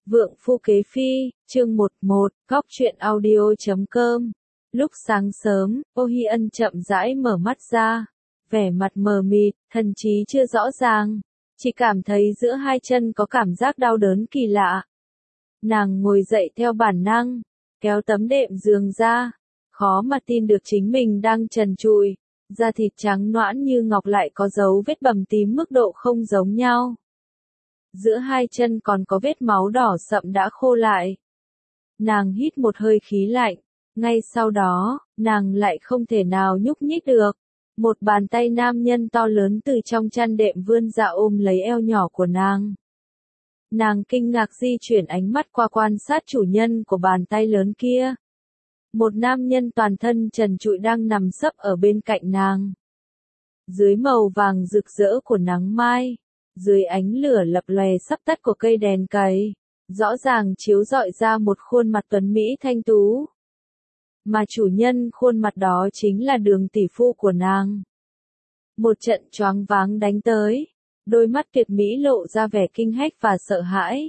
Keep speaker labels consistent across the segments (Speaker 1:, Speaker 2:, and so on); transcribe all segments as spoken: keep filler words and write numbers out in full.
Speaker 1: Vượng Phu Kế Phi, chương một một, góc truyện audio chấm com. Lúc sáng sớm, Ô Hi Ân chậm rãi mở mắt ra, vẻ mặt mờ mịt, thần trí chưa rõ ràng, chỉ cảm thấy giữa hai chân có cảm giác đau đớn kỳ lạ. Nàng ngồi dậy theo bản năng, kéo tấm đệm giường ra, khó mà tin được chính mình đang trần trụi, da thịt trắng nõn như ngọc lại có dấu vết bầm tím mức độ không giống nhau. Giữa hai chân còn có vết máu đỏ sậm đã khô lại. Nàng hít một hơi khí lạnh, ngay sau đó, nàng lại không thể nào nhúc nhích được. Một bàn tay nam nhân to lớn từ trong chăn đệm vươn ra ôm lấy eo nhỏ của nàng. Nàng kinh ngạc di chuyển ánh mắt qua quan sát chủ nhân của bàn tay lớn kia. Một nam nhân toàn thân trần trụi đang nằm sấp ở bên cạnh nàng. Dưới màu vàng rực rỡ của nắng mai, dưới ánh lửa lập lòe sắp tắt của cây đèn cầy, rõ ràng chiếu rọi ra một khuôn mặt tuấn mỹ thanh tú. Mà chủ nhân khuôn mặt đó chính là Đường tỷ phu của nàng. Một trận choáng váng đánh tới, đôi mắt tuyệt mỹ lộ ra vẻ kinh hách và sợ hãi.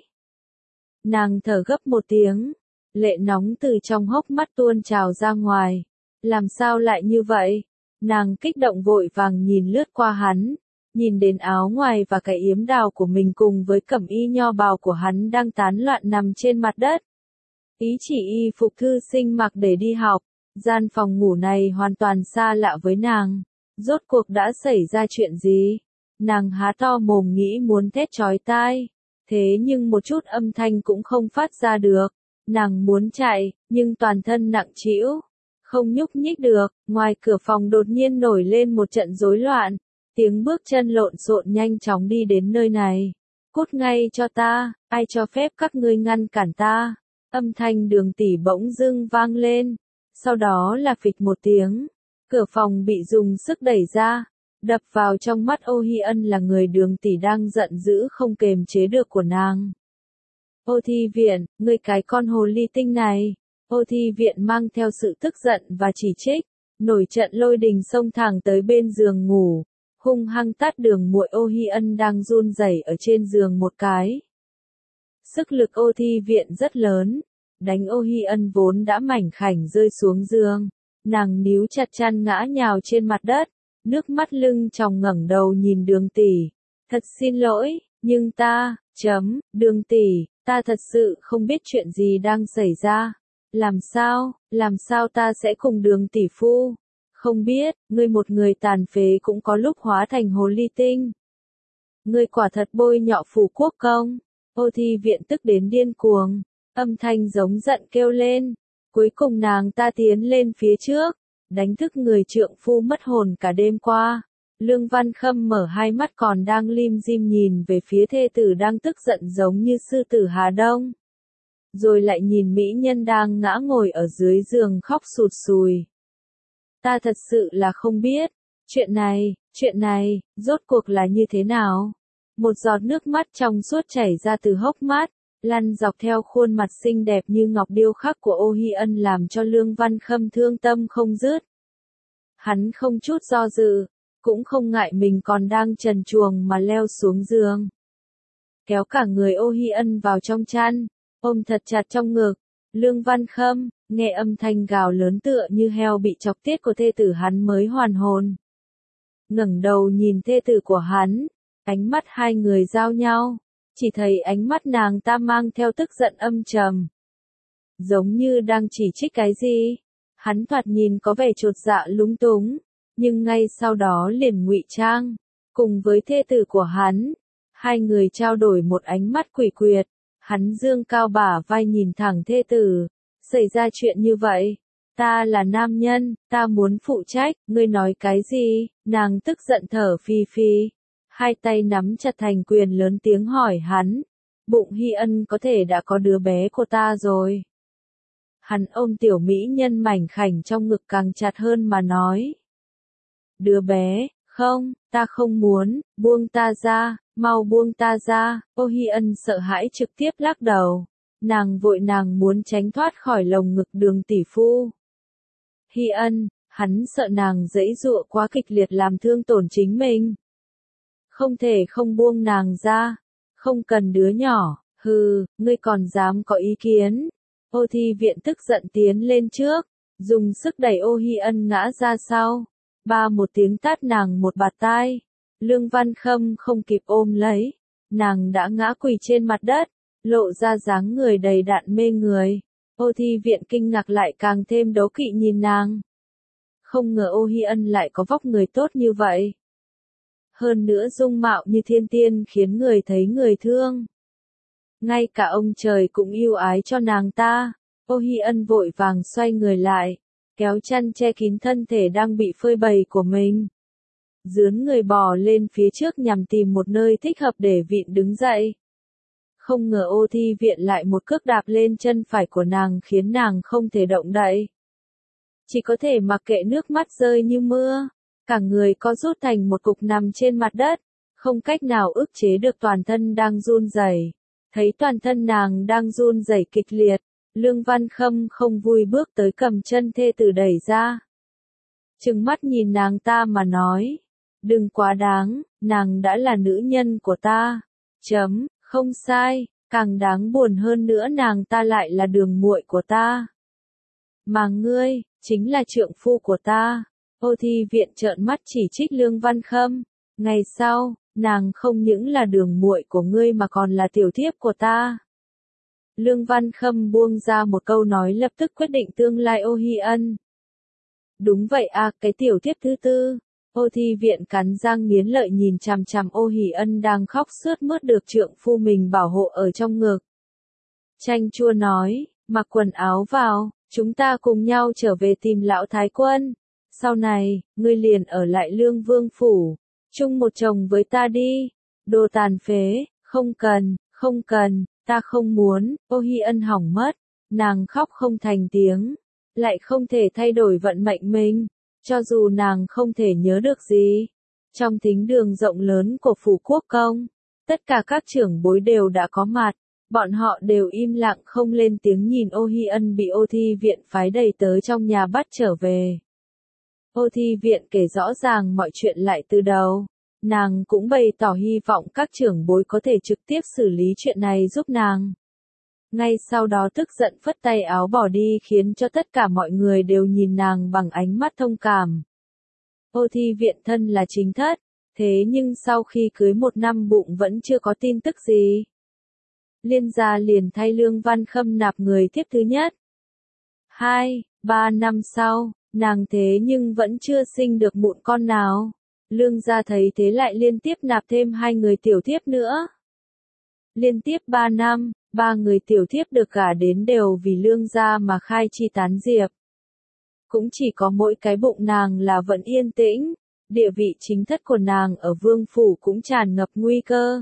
Speaker 1: Nàng thở gấp một tiếng, lệ nóng từ trong hốc mắt tuôn trào ra ngoài. Làm sao lại như vậy? Nàng kích động vội vàng nhìn lướt qua hắn, nhìn đến áo ngoài và cái yếm đào của mình cùng với cẩm y nho bào của hắn đang tán loạn nằm trên mặt đất. Ý chỉ y phục thư sinh mặc để đi học, gian phòng ngủ này hoàn toàn xa lạ với nàng. Rốt cuộc đã xảy ra chuyện gì? Nàng há to mồm nghĩ muốn thét chói tai, thế nhưng một chút âm thanh cũng không phát ra được. Nàng muốn chạy, nhưng toàn thân nặng trĩu, không nhúc nhích được. Ngoài cửa phòng đột nhiên nổi lên một trận rối loạn, tiếng bước chân lộn xộn nhanh chóng đi đến nơi này. Cút ngay cho ta, ai cho phép các ngươi ngăn cản ta? Âm thanh Đường tỷ bỗng dưng vang lên, sau đó là phịch một tiếng, cửa phòng bị dùng sức đẩy ra, đập vào trong mắt Ô Hi Ân là người Đường tỷ đang giận dữ không kềm chế được của nàng. Ô Thi Viện, ngươi cái con hồ ly tinh này. Ô Thi Viện mang theo sự tức giận và chỉ trích, nổi trận lôi đình xông thẳng tới bên giường ngủ, hung hăng tát Đường muội Ô Hi Ân đang run rẩy ở trên giường một cái. Sức lực Ô Thi Viện rất lớn, đánh Ô Hi Ân vốn đã mảnh khảnh rơi xuống giường, nàng níu chặt chăn ngã nhào trên mặt đất, nước mắt lưng tròng ngẩng đầu nhìn Đường tỷ. Thật xin lỗi, nhưng ta, chấm, Đường tỷ, ta thật sự không biết chuyện gì đang xảy ra. Làm sao, làm sao ta sẽ cùng Đường tỷ phu? Không biết, ngươi một người tàn phế cũng có lúc hóa thành hồ ly tinh. Ngươi quả thật bôi nhọ Phủ Quốc công. Ô Thi Viện tức đến điên cuồng, âm thanh giống giận kêu lên. Cuối cùng nàng ta tiến lên phía trước, đánh thức người trượng phu mất hồn cả đêm qua. Lương Văn Khâm mở hai mắt còn đang lim dim nhìn về phía thê tử đang tức giận giống như sư tử Hà Đông. Rồi lại nhìn mỹ nhân đang ngã ngồi ở dưới giường khóc sụt sùi. Ta thật sự là không biết, chuyện này, chuyện này, rốt cuộc là như thế nào? Một giọt nước mắt trong suốt chảy ra từ hốc mắt, lăn dọc theo khuôn mặt xinh đẹp như ngọc điêu khắc của Ô Hi Ân làm cho Lương Văn Khâm thương tâm không dứt. Hắn không chút do dự, cũng không ngại mình còn đang trần truồng mà leo xuống giường. Kéo cả người Ô Hi Ân vào trong chăn, ôm thật chặt trong ngực. Lương Văn Khâm, nghe âm thanh gào lớn tựa như heo bị chọc tiết của thê tử hắn mới hoàn hồn. Ngẩng đầu nhìn thê tử của hắn, ánh mắt hai người giao nhau, chỉ thấy ánh mắt nàng ta mang theo tức giận âm trầm. Giống như đang chỉ trích cái gì. Hắn thoạt nhìn có vẻ chột dạ lúng túng, nhưng ngay sau đó liền ngụy trang, cùng với thê tử của hắn, hai người trao đổi một ánh mắt quỷ quyệt. Hắn dương cao bả vai nhìn thẳng thê tử, xảy ra chuyện như vậy, ta là nam nhân, ta muốn phụ trách, ngươi nói cái gì? Nàng tức giận thở phì phì, hai tay nắm chặt thành quyền lớn tiếng hỏi hắn, bụng Hi Ân có thể đã có đứa bé của ta rồi. Hắn ôm tiểu mỹ nhân mảnh khảnh trong ngực càng chặt hơn mà nói. Đứa bé, không, ta không muốn, buông ta ra, mau buông ta ra. Ô Hi Ân sợ hãi trực tiếp lắc đầu, nàng vội nàng muốn tránh thoát khỏi lồng ngực Đường tỷ phu. Hi Ân, hắn sợ nàng giãy giụa quá kịch liệt làm thương tổn chính mình. Không thể không buông nàng ra, không cần đứa nhỏ, Hừ, ngươi còn dám có ý kiến. Ô Thi Viện tức giận tiến lên trước, dùng sức đẩy Ô Hi Ân ngã ra sau. Ba một tiếng tát nàng một bạt tai. Lương Văn Khâm không kịp ôm lấy, nàng đã ngã quỳ trên mặt đất, lộ ra dáng người đầy đặn mê người. Ô Thi Viện kinh ngạc lại càng thêm đố kỵ nhìn nàng. Không ngờ Ô Hi Ân lại có vóc người tốt như vậy. Hơn nữa dung mạo như thiên tiên khiến người thấy người thương. Ngay cả ông trời cũng yêu ái cho nàng ta. Ô Hi Ân vội vàng xoay người lại, kéo chăn che kín thân thể đang bị phơi bày của mình. Dướn người bò lên phía trước nhằm tìm một nơi thích hợp để vịn đứng dậy. Không ngờ Ô Thi Viện lại một cước đạp lên chân phải của nàng khiến nàng không thể động đậy. Chỉ có thể mặc kệ nước mắt rơi như mưa, cả người co rút thành một cục nằm trên mặt đất, không cách nào ức chế được toàn thân đang run rẩy. Thấy toàn thân nàng đang run rẩy kịch liệt, Lương Văn Khâm không vui bước tới cầm chân thê tử đẩy ra. Trừng mắt nhìn nàng ta mà nói, đừng quá đáng, nàng đã là nữ nhân của ta. Chấm, không sai, càng đáng buồn hơn nữa nàng ta lại là đường muội của ta. Mà ngươi, chính là trượng phu của ta. Ô Thi Viện trợn mắt chỉ trích Lương Văn Khâm. Ngày sau, nàng không những là đường muội của ngươi mà còn là tiểu thiếp của ta. Lương Văn Khâm buông ra một câu nói lập tức quyết định tương lai Ô Hi Ân. Đúng vậy à, cái tiểu thiếp thứ tư. Ô Thi Viện cắn răng nghiến lợi nhìn chằm chằm Ô Hi Ân đang khóc sướt mướt được trượng phu mình bảo hộ ở trong ngực. Chanh chua nói, mặc quần áo vào, chúng ta cùng nhau trở về tìm lão thái quân. Sau này, ngươi liền ở lại Lương Vương phủ, chung một chồng với ta đi. Đồ tàn phế, không cần, không cần, ta không muốn. Ô Hi Ân hỏng mất, nàng khóc không thành tiếng, lại không thể thay đổi vận mệnh mình, cho dù nàng không thể nhớ được gì. Trong thính đường rộng lớn của phủ quốc công, tất cả các trưởng bối đều đã có mặt, bọn họ đều im lặng không lên tiếng nhìn Ô Hi Ân bị Ô Thi Viện phái đầy tới trong nhà bắt trở về. Ô Thi Viện kể rõ ràng mọi chuyện lại từ đầu. Nàng cũng bày tỏ hy vọng các trưởng bối có thể trực tiếp xử lý chuyện này giúp nàng. Ngay sau đó tức giận phất tay áo bỏ đi khiến cho tất cả mọi người đều nhìn nàng bằng ánh mắt thông cảm. Ô Thi Viện thân là chính thất, thế nhưng sau khi cưới một năm bụng vẫn chưa có tin tức gì. Liên gia liền thay Lương Văn Khâm nạp người tiếp thứ nhất. Hai, ba năm sau, nàng thế nhưng vẫn chưa sinh được mụn con nào. Lương gia thấy thế lại liên tiếp nạp thêm hai người tiểu thiếp nữa. Liên tiếp ba năm, ba người tiểu thiếp được gả đến đều vì Lương gia mà khai chi tán diệp. Cũng chỉ có mỗi cái bụng nàng là vẫn yên tĩnh, địa vị chính thất của nàng ở vương phủ cũng tràn ngập nguy cơ.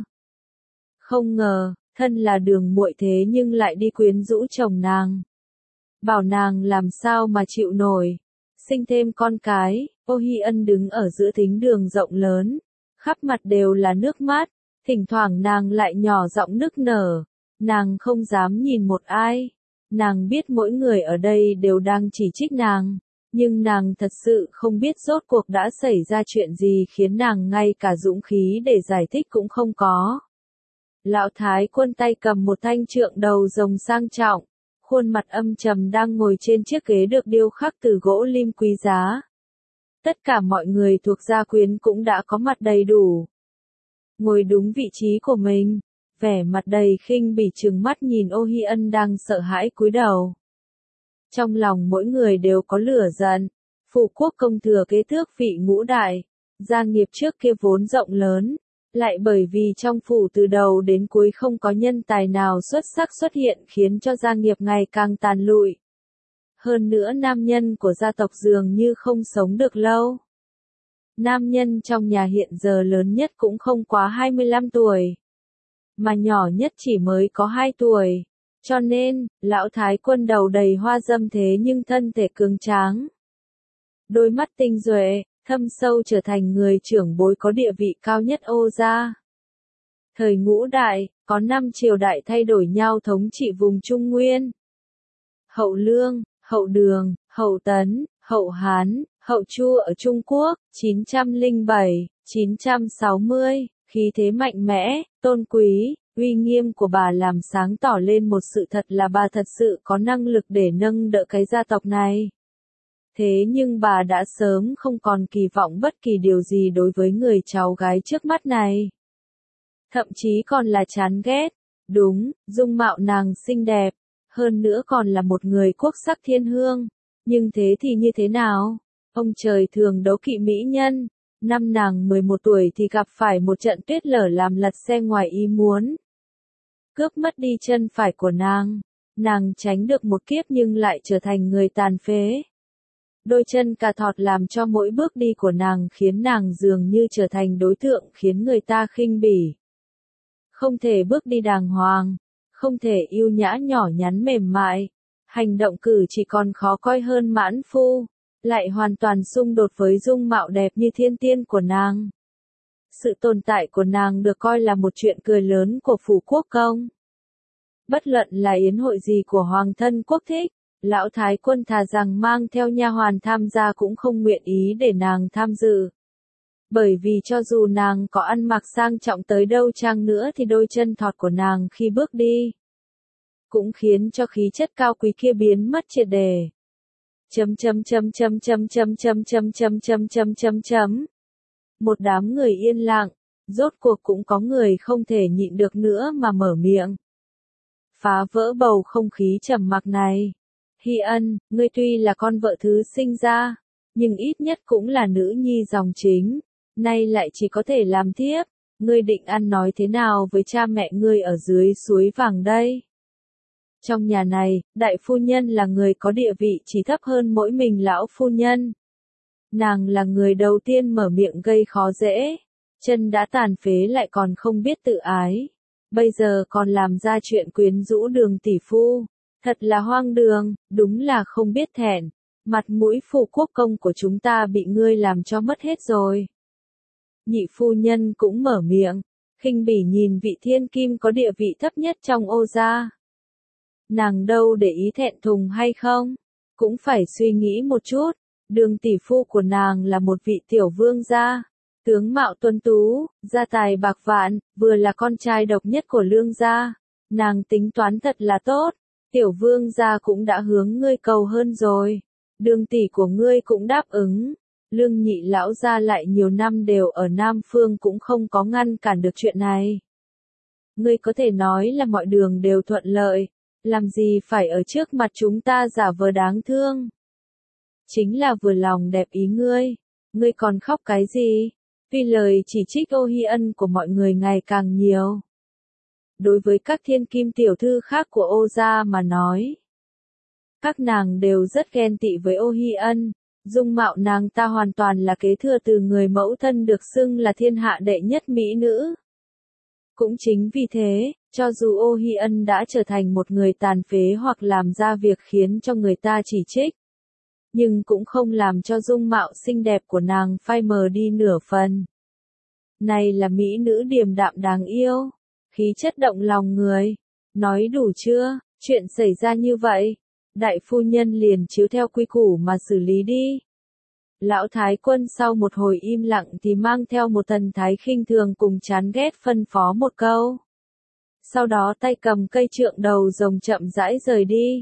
Speaker 1: Không ngờ, thân là đường muội thế nhưng lại đi quyến rũ chồng nàng. Bảo nàng làm sao mà chịu nổi. Sinh thêm con cái, Ô Hi Ân đứng ở giữa thính đường rộng lớn, khắp mặt đều là nước mắt, thỉnh thoảng nàng lại nhỏ giọng nức nở, nàng không dám nhìn một ai, nàng biết mỗi người ở đây đều đang chỉ trích nàng, nhưng nàng thật sự không biết rốt cuộc đã xảy ra chuyện gì khiến nàng ngay cả dũng khí để giải thích cũng không có. Lão Thái Quân tay cầm một thanh trượng đầu rồng sang trọng, khuôn mặt âm trầm đang ngồi trên chiếc ghế được điêu khắc từ gỗ lim quý giá. Tất cả mọi người thuộc gia quyến cũng đã có mặt đầy đủ. Ngồi đúng vị trí của mình, vẻ mặt đầy khinh bỉ trừng mắt nhìn Ô Hi Ân đang sợ hãi cúi đầu. Trong lòng mỗi người đều có lửa giận, phủ quốc công thừa kế tước vị ngũ đại, gia nghiệp trước kia vốn rộng lớn, lại bởi vì trong phủ từ đầu đến cuối không có nhân tài nào xuất sắc xuất hiện khiến cho gia nghiệp ngày càng tàn lụi. Hơn nữa nam nhân của gia tộc dường như không sống được lâu. Nam nhân trong nhà hiện giờ lớn nhất cũng không quá hai mươi lăm tuổi, mà nhỏ nhất chỉ mới có hai tuổi. Cho nên, lão Thái Quân đầu đầy hoa dâm thế nhưng thân thể cường tráng. Đôi mắt tinh duệ, thâm sâu trở thành người trưởng bối có địa vị cao nhất Ô gia. Thời ngũ đại, có năm triều đại thay đổi nhau thống trị vùng Trung Nguyên. Hậu Lương, Hậu Đường, Hậu Tấn, Hậu Hán, Hậu Chu ở Trung Quốc, chín trăm lẻ bảy, chín trăm sáu mươi, khí thế mạnh mẽ, tôn quý, Uy nghiêm của bà làm sáng tỏ lên một sự thật là bà thật sự có năng lực để nâng đỡ cái gia tộc này. Thế nhưng bà đã sớm không còn kỳ vọng bất kỳ điều gì đối với người cháu gái trước mắt này. Thậm chí còn là chán ghét. Đúng, dung mạo nàng xinh đẹp, hơn nữa còn là một người quốc sắc thiên hương. Nhưng thế thì như thế nào? Ông trời thường đấu kỵ mỹ nhân. Năm nàng mười một tuổi thì gặp phải một trận tuyết lở làm lật xe ngoài ý muốn. Cướp mất đi chân phải của nàng. Nàng tránh được một kiếp nhưng lại trở thành người tàn phế. Đôi chân cà thọt làm cho mỗi bước đi của nàng khiến nàng dường như trở thành đối tượng khiến người ta khinh bỉ. Không thể bước đi đàng hoàng, không thể yêu nhã nhỏ nhắn mềm mại, hành động cử chỉ còn khó coi hơn mãn phu, lại hoàn toàn xung đột với dung mạo đẹp như thiên tiên của nàng. Sự tồn tại của nàng được coi là một chuyện cười lớn của phủ quốc công. Bất luận là yến hội gì của hoàng thân quốc thích, lão thái quân thà rằng mang theo nha hoàn tham gia cũng không nguyện ý để nàng tham dự. Bởi vì cho dù nàng có ăn mặc sang trọng tới đâu chăng nữa thì đôi chân thọt của nàng khi bước đi cũng khiến cho khí chất cao quý kia biến mất triệt để. Chấm chấm chấm chấm chấm chấm chấm chấm chấm chấm chấm chấm chấm. Một đám người yên lặng, rốt cuộc cũng có người không thể nhịn được nữa mà mở miệng. Phá vỡ bầu không khí trầm mặc này. Hy Ân, ngươi tuy là con vợ thứ sinh ra, nhưng ít nhất cũng là nữ nhi dòng chính, nay lại chỉ có thể làm thiếp, ngươi định ăn nói thế nào với cha mẹ ngươi ở dưới suối vàng đây? Trong nhà này, đại phu nhân là người có địa vị chỉ thấp hơn mỗi mình lão phu nhân. Nàng là người đầu tiên mở miệng gây khó dễ, chân đã tàn phế lại còn không biết tự ái, bây giờ còn làm ra chuyện quyến rũ Đường tỷ phu. Thật là hoang đường, đúng là không biết thẹn, mặt mũi phủ quốc công của chúng ta bị ngươi làm cho mất hết rồi. Nhị phu nhân cũng mở miệng, khinh bỉ nhìn vị thiên kim có địa vị thấp nhất trong Ô gia. Nàng đâu để ý thẹn thùng hay không, cũng phải suy nghĩ một chút, Đường tỷ phu của nàng là một vị tiểu vương gia, tướng mạo tuấn tú, gia tài bạc vạn, vừa là con trai độc nhất của Lương gia, nàng tính toán thật là tốt. Tiểu vương gia cũng đã hướng ngươi cầu hơn rồi. Đường tỷ của ngươi cũng đáp ứng. Lương nhị lão gia lại nhiều năm đều ở Nam Phương cũng không có ngăn cản được chuyện này. Ngươi có thể nói là mọi đường đều thuận lợi. Làm gì phải ở trước mặt chúng ta giả vờ đáng thương. Chính là vừa lòng đẹp ý ngươi. Ngươi còn khóc cái gì? Tuy lời chỉ trích Ô Hi Ân của mọi người ngày càng nhiều. Đối với các thiên kim tiểu thư khác của Ô gia mà nói, các nàng đều rất ghen tị với Ô Hi Ân, dung mạo nàng ta hoàn toàn là kế thừa từ người mẫu thân được xưng là thiên hạ đệ nhất mỹ nữ. Cũng chính vì thế, cho dù Ô Hi Ân đã trở thành một người tàn phế hoặc làm ra việc khiến cho người ta chỉ trích, nhưng cũng không làm cho dung mạo xinh đẹp của nàng phai mờ đi nửa phần. Này là mỹ nữ điềm đạm đáng yêu. Khí chất động lòng người. Nói đủ chưa, chuyện xảy ra như vậy. Đại phu nhân liền chiếu theo quy củ mà xử lý đi. Lão thái quân sau một hồi im lặng thì mang theo một thần thái khinh thường cùng chán ghét phân phó một câu. Sau đó tay cầm cây trượng đầu rồng chậm rãi rời đi.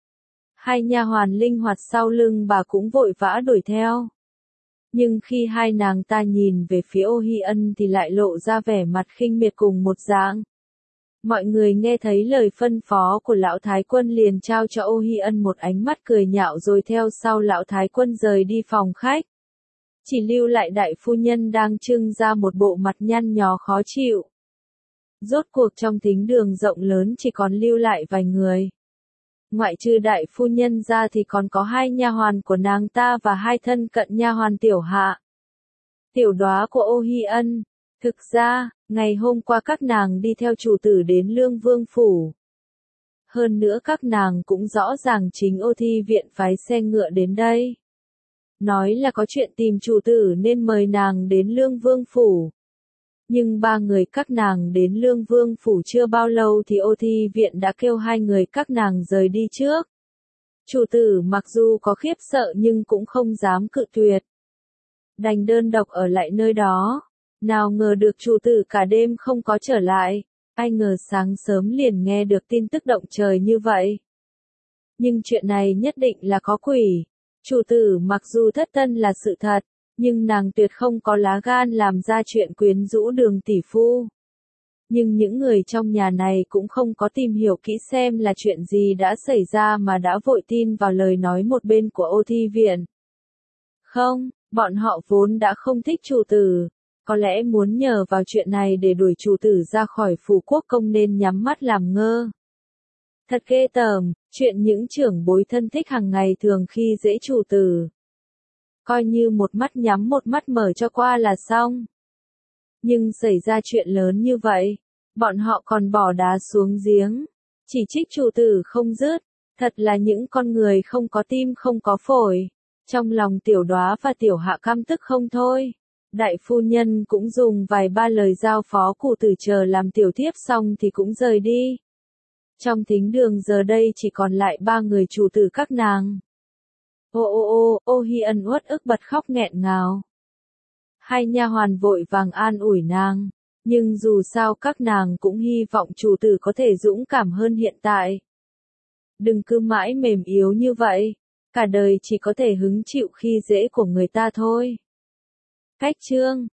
Speaker 1: Hai nha hoàn linh hoạt sau lưng bà cũng vội vã đuổi theo. Nhưng khi hai nàng ta nhìn về phía Ô Hi Ân thì lại lộ ra vẻ mặt khinh miệt cùng một dạng. Mọi người nghe thấy lời phân phó của lão thái quân liền trao cho Ô Hi Ân một ánh mắt cười nhạo rồi theo sau lão thái quân rời đi phòng khách. Chỉ lưu lại đại phu nhân đang trưng ra một bộ mặt nhăn nhó khó chịu. Rốt cuộc trong thính đường rộng lớn chỉ còn lưu lại vài người. Ngoại trừ đại phu nhân ra thì còn có hai nha hoàn của nàng ta và hai thân cận nha hoàn tiểu hạ. Tiểu đoá của Ô Hi Ân. Thực ra, ngày hôm qua các nàng đi theo chủ tử đến Lương Vương phủ. Hơn nữa các nàng cũng rõ ràng chính Ô Thi viện phái xe ngựa đến đây. Nói là có chuyện tìm chủ tử nên mời nàng đến Lương Vương phủ. Nhưng ba người các nàng đến Lương Vương phủ chưa bao lâu thì Ô Thi viện đã kêu hai người các nàng rời đi trước. Chủ tử mặc dù có khiếp sợ nhưng cũng không dám cự tuyệt. Đành đơn độc ở lại nơi đó. Nào ngờ được chủ tử cả đêm không có trở lại. Ai ngờ sáng sớm liền nghe được tin tức động trời như vậy. Nhưng chuyện này nhất định là có quỷ. Chủ tử mặc dù thất tân là sự thật, nhưng nàng tuyệt không có lá gan làm ra chuyện quyến rũ Đường tỷ phu. Nhưng những người trong nhà này cũng không có tìm hiểu kỹ xem là chuyện gì đã xảy ra mà đã vội tin vào lời nói một bên của Ô Thi Viện. Không, bọn họ vốn đã không thích chủ tử, có lẽ muốn nhờ vào chuyện này để đuổi chủ tử ra khỏi phủ quốc công nên nhắm mắt làm ngơ. Thật ghê tởm, chuyện những trưởng bối thân thích hàng ngày thường khi dễ chủ tử. Coi như một mắt nhắm một mắt mở cho qua là xong. Nhưng xảy ra chuyện lớn như vậy, bọn họ còn bỏ đá xuống giếng, chỉ trích chủ tử không dứt, thật là những con người không có tim không có phổi. Trong lòng Tiểu Đóa và Tiểu Hạ căm tức không thôi. Đại phu nhân cũng dùng vài ba lời giao phó cụ tử chờ làm tiểu thiếp xong thì cũng rời đi. Trong thính đường giờ đây chỉ còn lại ba người chủ tử các nàng. Ô ô ô, Ô Hi Ân uất ức bật khóc nghẹn ngào. Hai nha hoàn vội vàng an ủi nàng, nhưng dù sao các nàng cũng hy vọng chủ tử có thể dũng cảm hơn hiện tại. Đừng cứ mãi mềm yếu như vậy, cả đời chỉ có thể hứng chịu khi dễ của người ta thôi. Cách chương